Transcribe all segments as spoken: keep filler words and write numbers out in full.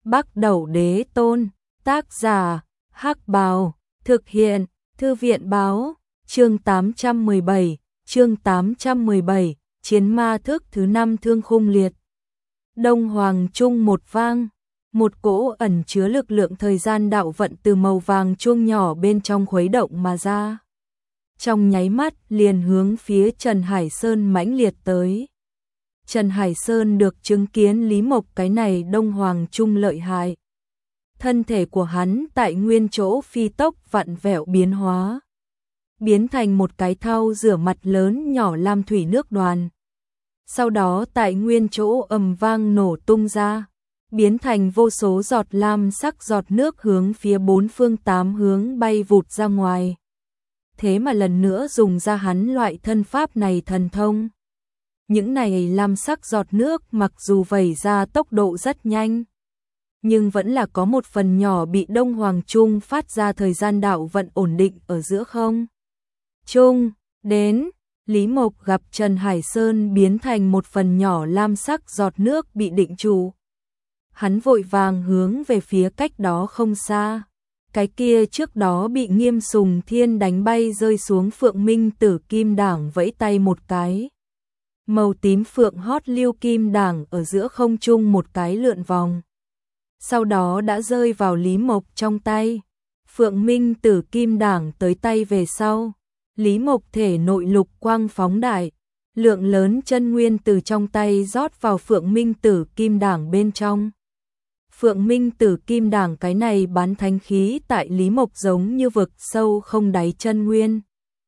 Bắc Đẩu Đế Tôn, tác giả, Hắc Bào, thực hiện, Thư viện báo, chương tám trăm mười bảy, chương tám trăm mười bảy, Chiến ma thức thứ năm thương khung liệt. Đông Hoàng Trung một vang, một cỗ ẩn chứa lực lượng thời gian đạo vận từ màu vàng chuông nhỏ bên trong khuấy động mà ra. Trong nháy mắt liền hướng phía Trần Hải Sơn mãnh liệt tới. Trần Hải Sơn được chứng kiến Lý Mộc cái này Đông Hoàng Trung lợi hại. Thân thể của hắn tại nguyên chỗ phi tốc vặn vẹo biến hóa, biến thành một cái thau rửa mặt lớn nhỏ lam thủy nước đoàn. Sau đó tại nguyên chỗ ầm vang nổ tung ra, biến thành vô số giọt lam sắc giọt nước hướng phía bốn phương tám hướng bay vụt ra ngoài. Thế mà lần nữa dùng ra hắn loại thân pháp này thần thông. Những này lam sắc giọt nước mặc dù vẩy ra tốc độ rất nhanh, nhưng vẫn là có một phần nhỏ bị Đông Hoàng Trung phát ra thời gian đạo vận ổn định ở giữa không. Trung, đến, Lý Mộc gặp Trần Hải Sơn biến thành một phần nhỏ lam sắc giọt nước bị định trụ. Hắn vội vàng hướng về phía cách đó không xa. Cái kia trước đó bị Nghiêm Sùng Thiên đánh bay rơi xuống Phượng Minh Tử Kim Đảng vẫy tay một cái. Màu tím phượng hót lưu kim đảng ở giữa không trung một cái lượn vòng. Sau đó đã rơi vào Lý Mộc trong tay. Phượng Minh Tử Kim Đảng tới tay về sau. Lý Mộc thể nội lục quang phóng đại. Lượng lớn chân nguyên từ trong tay rót vào Phượng Minh Tử Kim Đảng bên trong. Phượng Minh Tử Kim Đảng cái này bán thánh khí tại Lý Mộc giống như vực sâu không đáy chân nguyên.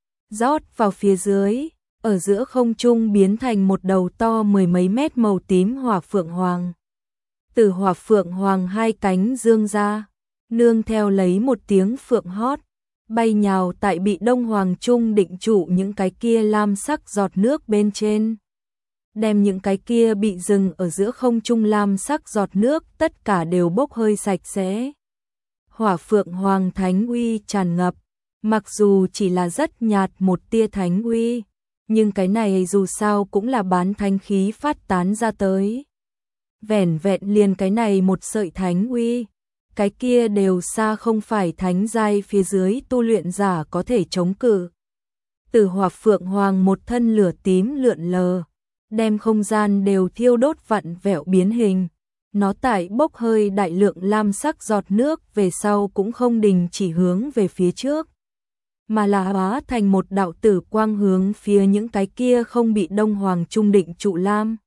Rót vào phía dưới, ở giữa không trung biến thành một đầu to mười mấy mét màu tím hỏa phượng hoàng. Từ hỏa phượng hoàng hai cánh dương ra, nương theo lấy một tiếng phượng hót, bay nhào tại bị Đông Hoàng Trung định trụ những cái kia lam sắc giọt nước bên trên. Đem những cái kia bị dừng ở giữa không trung lam sắc giọt nước tất cả đều bốc hơi sạch sẽ. Hỏa phượng hoàng thánh uy tràn ngập, mặc dù chỉ là rất nhạt một tia thánh uy, nhưng cái này dù sao cũng là bán thánh khí phát tán ra tới. Vẻn vẹn liền cái này một sợi thánh uy, cái kia đều xa không phải thánh giai phía dưới tu luyện giả có thể chống cự. Từ hỏa phượng hoàng một thân lửa tím lượn lờ, đem không gian đều thiêu đốt vặn vẹo biến hình. Nó tại bốc hơi đại lượng lam sắc giọt nước về sau cũng không đình chỉ hướng về phía trước, mà là hóa thành một đạo tử quang hướng phía những cái kia không bị Đông Hoàng Trung định trụ lam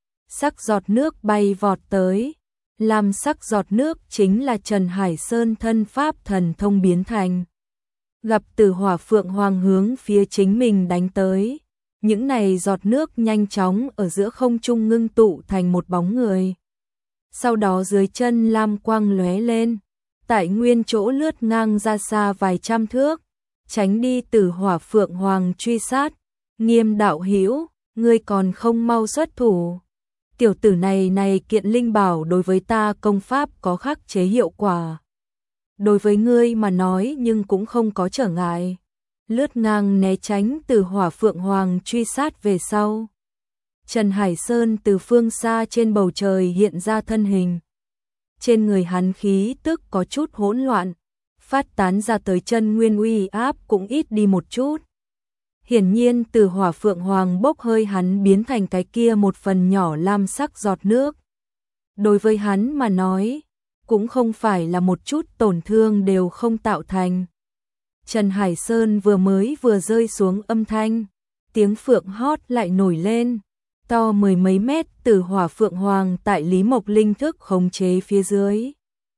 sắc giọt nước bay vọt tới. Lam sắc giọt nước chính là Trần Hải Sơn thân pháp thần thông biến thành. Gặp Tử Hỏa Phượng Hoàng hướng phía chính mình đánh tới, những này giọt nước nhanh chóng ở giữa không trung ngưng tụ thành một bóng người. Sau đó dưới chân lam quang lóe lên, tại nguyên chỗ lướt ngang ra xa vài trăm thước, tránh đi Tử Hỏa Phượng Hoàng truy sát. Nghiêm đạo hữu, ngươi còn không mau xuất thủ. Tiểu tử này này kiện linh bảo đối với ta công pháp có khắc chế hiệu quả. Đối với ngươi mà nói nhưng cũng không có trở ngại. Lướt ngang né tránh Tử Hỏa Phượng Hoàng truy sát về sau. Trần Hải Sơn từ phương xa trên bầu trời hiện ra thân hình. Trên người hắn khí tức có chút hỗn loạn, phát tán ra tới chân nguyên uy áp cũng ít đi một chút. Hiển nhiên Từ Hỏa Phượng Hoàng bốc hơi hắn biến thành cái kia một phần nhỏ lam sắc giọt nước. Đối với hắn mà nói, cũng không phải là một chút tổn thương đều không tạo thành. Trần Hải Sơn vừa mới vừa rơi xuống âm thanh, tiếng phượng hót lại nổi lên, to mười mấy mét Tử Hỏa Phượng Hoàng tại Lý Mộc linh thức khống chế phía dưới.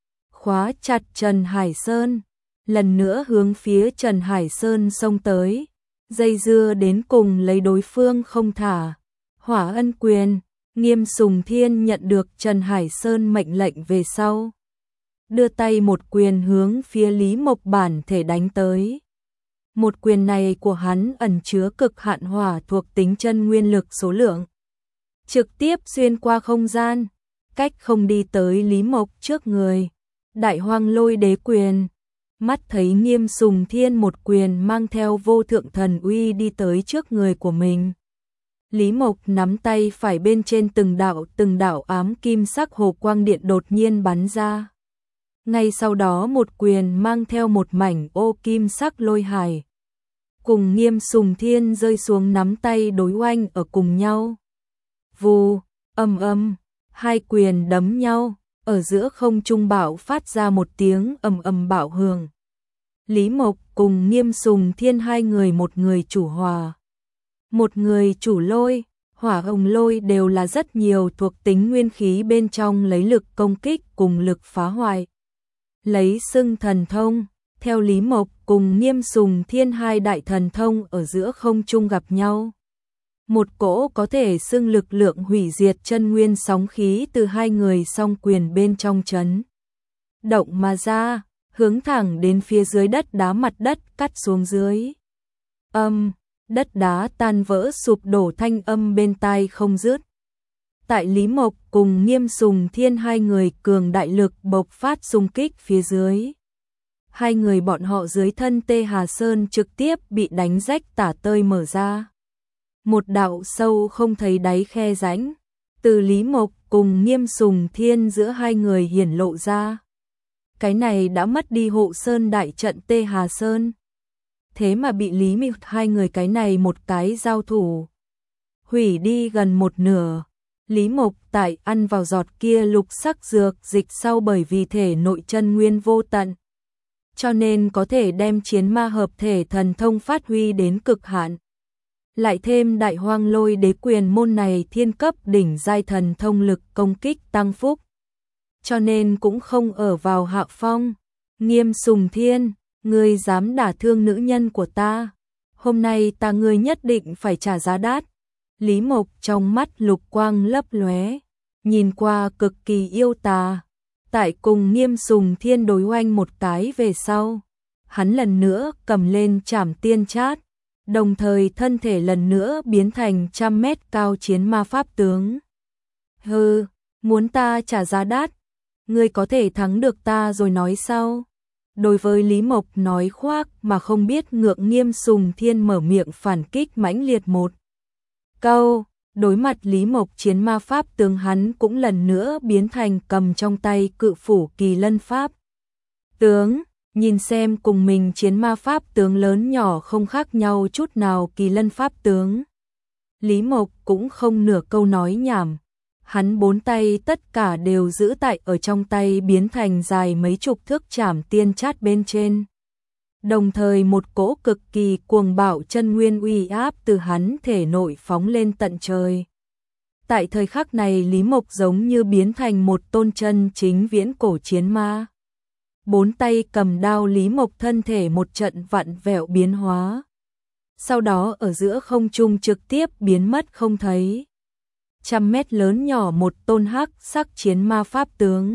Khóa chặt Trần Hải Sơn, lần nữa hướng phía Trần Hải Sơn xông tới, dây dưa đến cùng lấy đối phương không thả. Hỏa Ân Quyền, Nghiêm Sùng Thiên nhận được Trần Hải Sơn mệnh lệnh về sau, đưa tay một quyền hướng phía Lý Mộc bản thể đánh tới. Một quyền này của hắn ẩn chứa cực hạn hỏa thuộc tính chân nguyên lực số lượng, trực tiếp xuyên qua không gian, cách không đi tới Lý Mộc trước người. Đại Hoang Lôi Đế Quyền, mắt thấy Nghiêm Sùng Thiên một quyền mang theo vô thượng thần uy đi tới trước người của mình. Lý Mộc nắm tay phải bên trên từng đạo từng đạo ám kim sắc hồ quang điện đột nhiên bắn ra. Ngay sau đó một quyền mang theo một mảnh ô kim sắc lôi hải. Cùng Nghiêm Sùng Thiên rơi xuống nắm tay đối oanh ở cùng nhau. Vù, âm âm, hai quyền đấm nhau, ở giữa không trung bạo phát ra một tiếng ầm ầm bạo hưởng. Lý Mộc cùng Nghiêm Sùng Thiên hai người một người chủ hòa. Một người chủ lôi, hỏa hồng lôi đều là rất nhiều thuộc tính nguyên khí bên trong lấy lực công kích cùng lực phá hoại. Lấy xưng thần thông, theo Lý Mộc cùng Nghiêm Sùng Thiên hai đại thần thông ở giữa không trung gặp nhau. Một cỗ có thể xưng lực lượng hủy diệt chân nguyên sóng khí từ hai người song quyền bên trong chấn động mà ra, hướng thẳng đến phía dưới đất đá mặt đất cắt xuống dưới. Âm, đất đá tan vỡ sụp đổ thanh âm bên tai không dứt. Tại Lý Mộc cùng Nghiêm Sùng Thiên hai người cường đại lực bộc phát xung kích phía dưới. Hai người bọn họ dưới thân Tê Hà Sơn trực tiếp bị đánh rách tả tơi mở ra. Một đạo sâu không thấy đáy khe rãnh, từ Lý Mộc cùng Nghiêm Sùng Thiên giữa hai người hiển lộ ra. Cái này đã mất đi hộ sơn đại trận Tê Hà Sơn. Thế mà bị Lý Mộc hai người cái này một cái giao thủ hủy đi gần một nửa. Lý Mộc tại ăn vào giọt kia lục sắc dược dịch sau bởi vì thể nội chân nguyên vô tận, cho nên có thể đem chiến ma hợp thể thần thông phát huy đến cực hạn. Lại thêm đại hoang lôi đế quyền môn này thiên cấp đỉnh giai thần thông lực công kích tăng phúc, cho nên cũng không ở vào hạ phong. Nghiêm Sùng Thiên, ngươi dám đả thương nữ nhân của ta, hôm nay ta ngươi nhất định phải trả giá đắt. Lý Mộc trong mắt lục quang lấp lóe, nhìn qua cực kỳ yêu tà. Tại cùng Nghiêm Sùng Thiên đối oanh một cái về sau, hắn lần nữa cầm lên trảm tiên chát, đồng thời thân thể lần nữa biến thành trăm mét cao chiến ma pháp tướng. Hừ, muốn ta trả giá đắt, ngươi có thể thắng được ta rồi nói sau. Đối với Lý Mộc nói khoác mà không biết ngượng, Nghiêm Sùng Thiên mở miệng phản kích mãnh liệt một câu. Đối mặt Lý Mộc chiến ma pháp tướng, hắn cũng lần nữa biến thành cầm trong tay cự phủ kỳ lân pháp tướng. Nhìn xem cùng mình chiến ma pháp tướng lớn nhỏ không khác nhau chút nào kỳ lân pháp tướng, Lý Mộc cũng không nửa câu nói nhảm. Hắn bốn tay tất cả đều giữ tại ở trong tay, biến thành dài mấy chục thước trảm tiên chát bên trên. Đồng thời một cỗ cực kỳ cuồng bạo chân nguyên uy áp từ hắn thể nội phóng lên tận trời. Tại thời khắc này Lý Mộc giống như biến thành một tôn chân chính viễn cổ chiến ma. Bốn tay cầm đao, Lý Mộc thân thể một trận vặn vẹo biến hóa. Sau đó ở giữa không trung trực tiếp biến mất không thấy. Trăm mét lớn nhỏ một tôn hắc sắc chiến ma pháp tướng,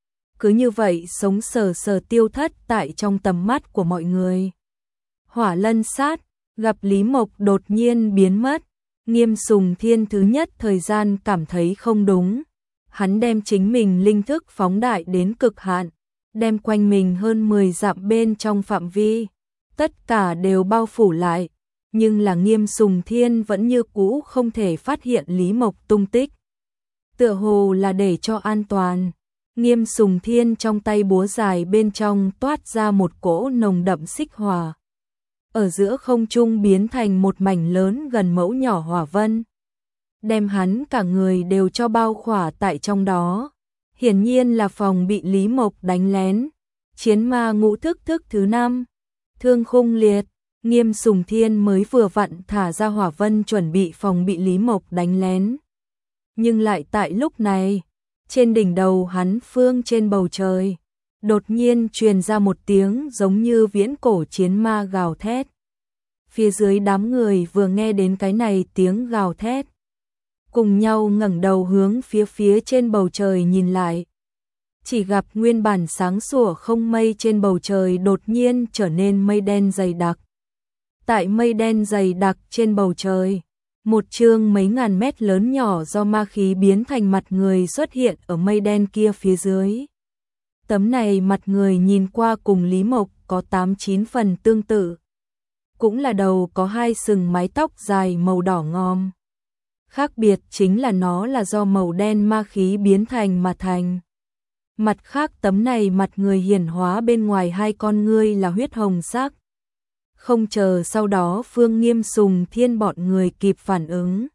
cứ như vậy sống sờ sờ tiêu thất tại trong tầm mắt của mọi người. Hỏa lân sát, gặp Lý Mộc đột nhiên biến mất, Nghiêm Sùng Thiên thứ nhất thời gian cảm thấy không đúng. Hắn đem chính mình linh thức phóng đại đến cực hạn, đem quanh mình hơn mười dặm bên trong phạm vi tất cả đều bao phủ lại, nhưng là Nghiêm Sùng Thiên vẫn như cũ không thể phát hiện Lý Mộc tung tích. Tựa hồ là để cho an toàn, Nghiêm Sùng Thiên trong tay búa dài bên trong toát ra một cỗ nồng đậm xích hỏa, ở giữa không trung biến thành một mảnh lớn gần mẫu nhỏ hỏa vân, đem hắn cả người đều cho bao khỏa tại trong đó. Hiển nhiên là phòng bị Lý Mộc đánh lén. Chiến ma ngũ thức thức thứ năm, thương khung liệt. Nghiêm Sùng Thiên mới vừa vặn thả ra hỏa vân chuẩn bị phòng bị Lý Mộc đánh lén. Nhưng lại tại lúc này, trên đỉnh đầu hắn phương trên bầu trời, đột nhiên truyền ra một tiếng giống như viễn cổ chiến ma gào thét. Phía dưới đám người vừa nghe đến cái này tiếng gào thét, cùng nhau ngẩng đầu hướng phía phía trên bầu trời nhìn lại. Chỉ gặp nguyên bản sáng sủa không mây trên bầu trời đột nhiên trở nên mây đen dày đặc. Tại mây đen dày đặc trên bầu trời, một chương mấy ngàn mét lớn nhỏ do ma khí biến thành mặt người xuất hiện ở mây đen kia phía dưới. Tấm này mặt người nhìn qua cùng Lý Mộc có tám chín phần tương tự. Cũng là đầu có hai sừng mái tóc dài màu đỏ ngòm. Khác biệt chính là nó là do màu đen ma khí biến thành mà thành. Mặt khác tấm này mặt người hiển hóa bên ngoài hai con ngươi là huyết hồng sắc. Không chờ sau đó Phương Nghiêm Sùng Thiên bọn người kịp phản ứng.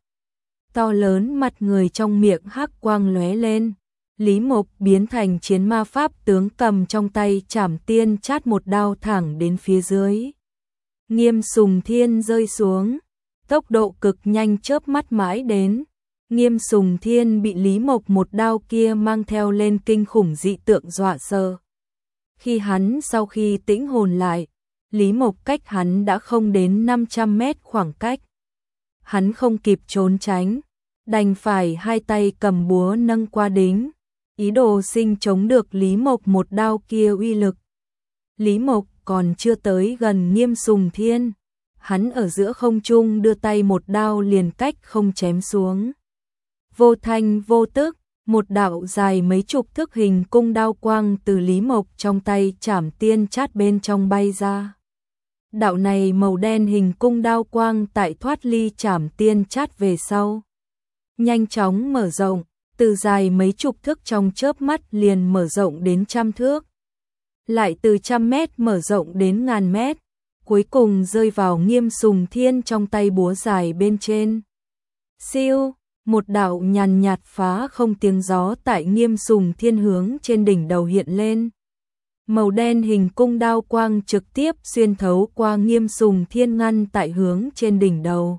To lớn mặt người trong miệng hắc quang lóe lên. Lý Mộc biến thành chiến ma pháp tướng cầm trong tay chảm tiên chát một đao thẳng đến phía dưới. Nghiêm Sùng Thiên rơi xuống. Tốc độ cực nhanh chớp mắt mãi đến. Nghiêm Sùng Thiên bị Lý Mộc một đao kia mang theo lên kinh khủng dị tượng dọa sợ. Khi hắn sau khi tĩnh hồn lại, Lý Mộc cách hắn đã không đến năm trăm mét khoảng cách. Hắn không kịp trốn tránh, đành phải hai tay cầm búa nâng qua đính, ý đồ sinh chống được Lý Mộc một đao kia uy lực. Lý Mộc còn chưa tới gần Nghiêm Sùng Thiên, hắn ở giữa không trung đưa tay một đao liền cách không chém xuống. Vô thanh vô tức, một đạo dài mấy chục thước hình cung đao quang từ Lý Mộc trong tay chảm tiên chát bên trong bay ra. Đạo này màu đen hình cung đao quang tại thoát ly chảm tiên chát về sau. Nhanh chóng mở rộng, từ dài mấy chục thước trong chớp mắt liền mở rộng đến trăm thước. Lại từ trăm mét mở rộng đến ngàn mét, cuối cùng rơi vào Nghiêm Sùng Thiên trong tay búa dài bên trên. Siêu, một đạo nhàn nhạt phá không tiếng gió tại Nghiêm Sùng Thiên hướng trên đỉnh đầu hiện lên. Màu đen hình cung đao quang trực tiếp xuyên thấu qua Nghiêm Sùng Thiên ngăn tại hướng trên đỉnh đầu.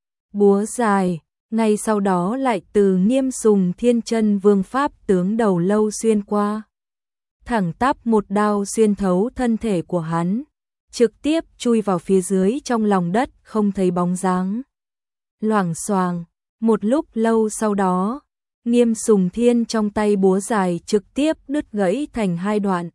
Búa dài, ngay sau đó lại từ Nghiêm Sùng Thiên chân vương pháp tướng đầu lâu xuyên qua. Thẳng tắp một đao xuyên thấu thân thể của hắn, trực tiếp chui vào phía dưới trong lòng đất không thấy bóng dáng. Loảng xoàng, một lúc lâu sau đó, Nghiêm Sùng Thiên trong tay búa dài trực tiếp đứt gãy thành hai đoạn.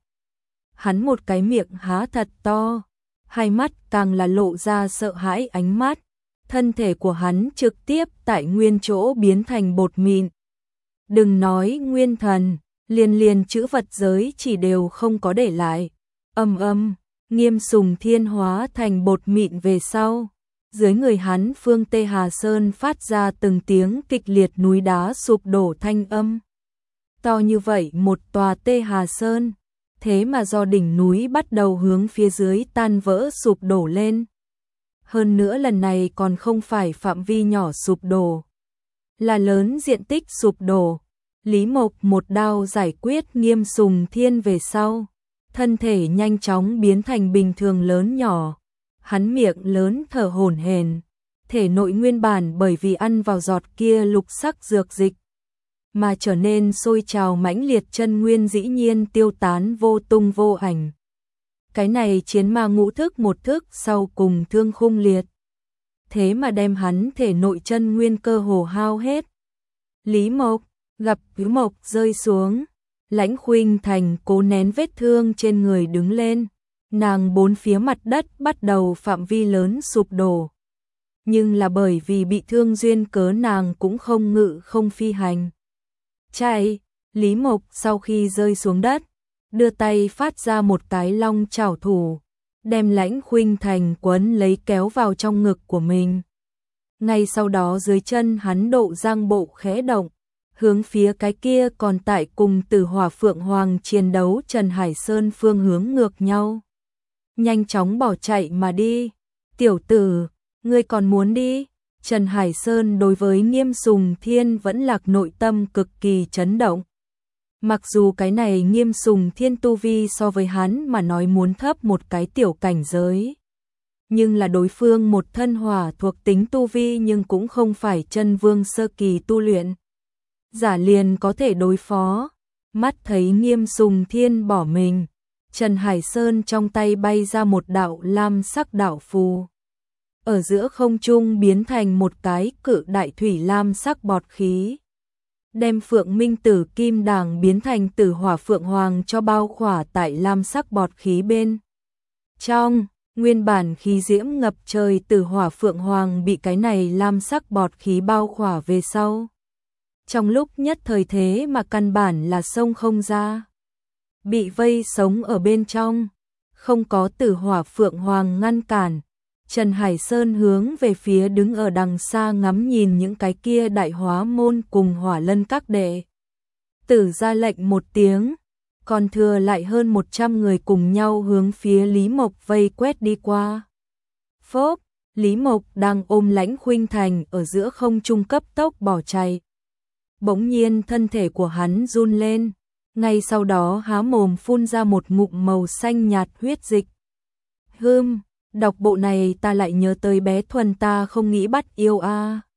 Hắn một cái miệng há thật to, hai mắt càng là lộ ra sợ hãi ánh mắt, thân thể của hắn trực tiếp tại nguyên chỗ biến thành bột mịn. Đừng nói nguyên thần, liền liền chữ vật giới chỉ đều không có để lại. Âm âm, Nghiêm Sùng Thiên hóa thành bột mịn về sau. Dưới người hắn Phương Tê Hà Sơn phát ra từng tiếng kịch liệt núi đá sụp đổ thanh âm. To như vậy một tòa Tê Hà Sơn, thế mà do đỉnh núi bắt đầu hướng phía dưới tan vỡ sụp đổ lên. Hơn nữa lần này còn không phải phạm vi nhỏ sụp đổ, là lớn diện tích sụp đổ. Lý Mộc một đao giải quyết Nghiêm Sùng Thiên về sau, thân thể nhanh chóng biến thành bình thường lớn nhỏ. Hắn miệng lớn thở hổn hển, thể nội nguyên bản bởi vì ăn vào giọt kia lục sắc dược dịch mà trở nên sôi trào mãnh liệt chân nguyên dĩ nhiên tiêu tán vô tung vô ảnh. Cái này chiến ma ngũ thức một thức sau cùng thương khung liệt, thế mà đem hắn thể nội chân nguyên cơ hồ hao hết. Lý Mộc gặp Quý Mộc rơi xuống, Lãnh Khuynh Thành cố nén vết thương trên người đứng lên. Nàng bốn phía mặt đất bắt đầu phạm vi lớn sụp đổ. Nhưng là bởi vì bị thương duyên cớ nàng cũng không ngự không phi hành. Chạy, Lý Mộc sau khi rơi xuống đất, đưa tay phát ra một cái long chảo thủ, đem Lãnh Khuynh Thành quấn lấy kéo vào trong ngực của mình. Ngay sau đó dưới chân hắn độ giang bộ khẽ động, hướng phía cái kia còn tại cùng Tử Hỏa Phượng Hoàng chiến đấu Trần Hải Sơn phương hướng ngược nhau. Nhanh chóng bỏ chạy mà đi. Tiểu tử, ngươi còn muốn đi? Trần Hải Sơn đối với Nghiêm Sùng Thiên vẫn lạc nội tâm cực kỳ chấn động. Mặc dù cái này Nghiêm Sùng Thiên tu vi so với hắn mà nói muốn thấp một cái tiểu cảnh giới. Nhưng là đối phương một thân hỏa thuộc tính tu vi nhưng cũng không phải chân vương sơ kỳ tu luyện. Giả liền có thể đối phó. Mắt thấy Nghiêm Sùng Thiên bỏ mình, Trần Hải Sơn trong tay bay ra một đạo lam sắc đạo phù. Ở giữa không trung biến thành một cái cự đại thủy lam sắc bọt khí. Đem Phượng Minh Tử Kim Đàng biến thành Tử Hỏa Phượng Hoàng cho bao khỏa tại lam sắc bọt khí bên. Trong, nguyên bản khí diễm ngập trời Tử Hỏa Phượng Hoàng bị cái này lam sắc bọt khí bao khỏa về sau. Trong lúc nhất thời thế mà căn bản là sông không ra. Bị vây sống ở bên trong, không có Tử Hỏa Phượng Hoàng ngăn cản, Trần Hải Sơn hướng về phía đứng ở đằng xa ngắm nhìn những cái kia đại hóa môn cùng hỏa lân các đệ. Tử ra lệnh một tiếng, còn thừa lại hơn một trăm người cùng nhau hướng phía Lý Mộc vây quét đi qua. Phốp, Lý Mộc đang ôm Lãnh Khuynh Thành ở giữa không trung cấp tốc bỏ chạy. Bỗng nhiên thân thể của hắn run lên, ngay sau đó há mồm phun ra một ngụm màu xanh nhạt huyết dịch. Hưm, đọc bộ này ta lại nhớ tới bé Thuần ta không nghĩ bắt yêu a. À.